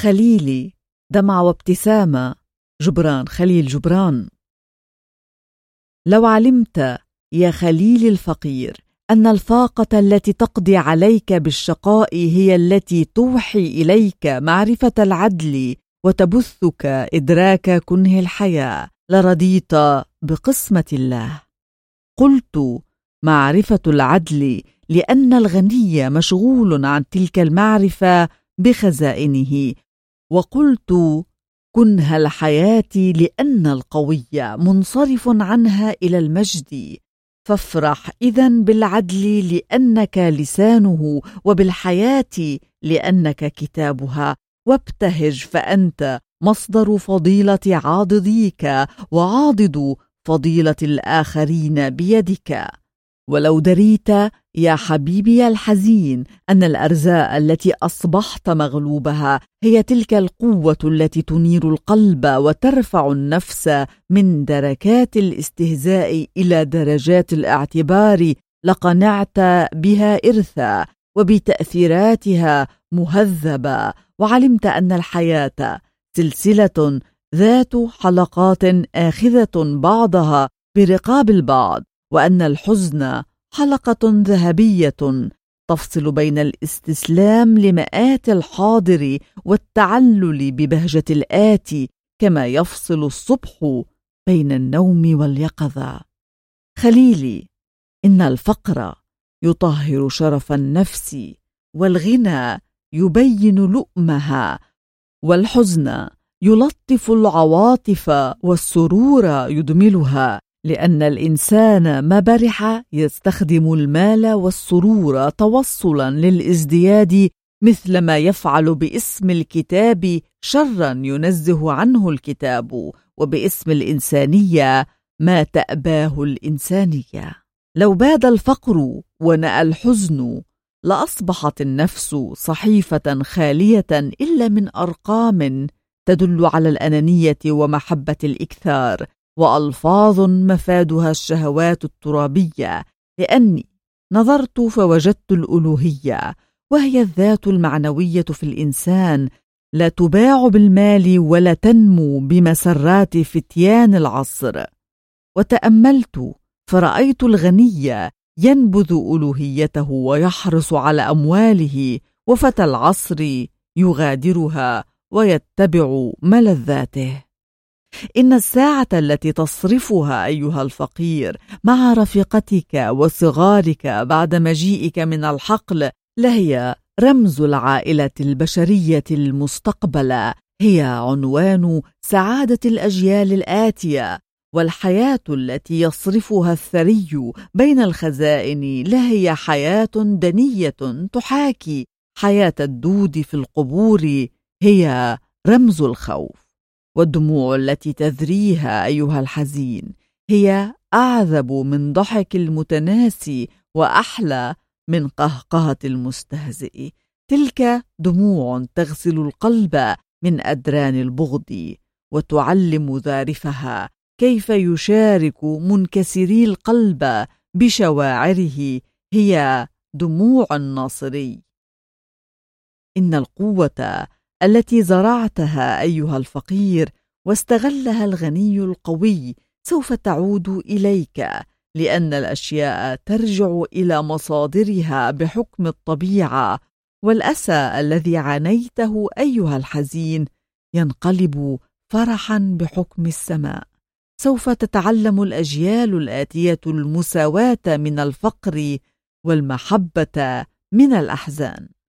خليلي دمعة وابتسامة. جبران خليل جبران. لو علمت يا خليلي الفقير أن الفاقة التي تقضي عليك بالشقاء هي التي توحي إليك معرفة العدل وتبثك إدراك كنه الحياة، لرضيت بقسمة الله. قلت معرفة العدل لأن الغني مشغول عن تلك المعرفة بخزائنه، وقلت كنه الحياة لأن القوي منصرف عنها إلى المجد. فافرح إذن بالعدل لأنك لسانه، وبالحياة لأنك كتابها، وابتهج فأنت مصدر فضيلة عاضديك وعاضد فضيلة الآخرين بيدك. ولو دريت يا حبيبي الحزين أن الأرزاء التي أصبحت مغلوبها هي تلك القوة التي تنير القلب وترفع النفس من دركات الاستهزاء إلى درجات الاعتبار، لقنعت بها إرثا وبتأثيراتها مهذبة، وعلمت أن الحياة سلسلة ذات حلقات آخذة بعضها برقاب البعض، وأن الحزن حلقة ذهبية تفصل بين الاستسلام لمآت الحاضر والتعلل ببهجة الآتي، كما يفصل الصبح بين النوم واليقظة. خليلي، إن الفقر يطهر شرف النفس، والغنى يبين لؤمها، والحزن يلطف العواطف، والسرور يدملها، لأن الإنسان ما برح يستخدم المال والسرور توصلا للازدياد، مثل ما يفعل باسم الكتاب شرا ينزه عنه الكتاب، وباسم الإنسانية ما تأباه الإنسانية. لو باد الفقر ونأى الحزن لأصبحت النفس صحيفة خالية إلا من أرقام تدل على الأنانية ومحبة الإكثار، وألفاظ مفادها الشهوات الترابية، لأني نظرت فوجدت الألوهية، وهي الذات المعنوية في الإنسان، لا تباع بالمال ولا تنمو بمسرات فتيان العصر. وتأملت فرأيت الغني ينبذ ألوهيته ويحرص على أمواله، وفتى العصر يغادرها ويتبع ملذاته. إن الساعة التي تصرفها أيها الفقير مع رفيقتك وصغارك بعد مجيئك من الحقل لهي رمز العائلة البشرية المستقبلة، هي عنوان سعادة الأجيال الآتية، والحياة التي يصرفها الثري بين الخزائن لهي حياة دنية تحاكي حياة الدود في القبور، هي رمز الخوف. والدموع التي تذريها أيها الحزين هي أعذب من ضحك المتناسي وأحلى من قهقهة المستهزئ. تلك دموع تغسل القلب من أدران البغض، وتعلم ذارفها كيف يشارك منكسري القلب بشواعره، هي دموع الناصري. إن القوة التي زرعتها أيها الفقير واستغلها الغني القوي سوف تعود إليك، لأن الأشياء ترجع إلى مصادرها بحكم الطبيعة، والأسى الذي عانيته أيها الحزين ينقلب فرحا بحكم السماء. سوف تتعلم الأجيال الآتية المساواة من الفقر والمحبة من الأحزان.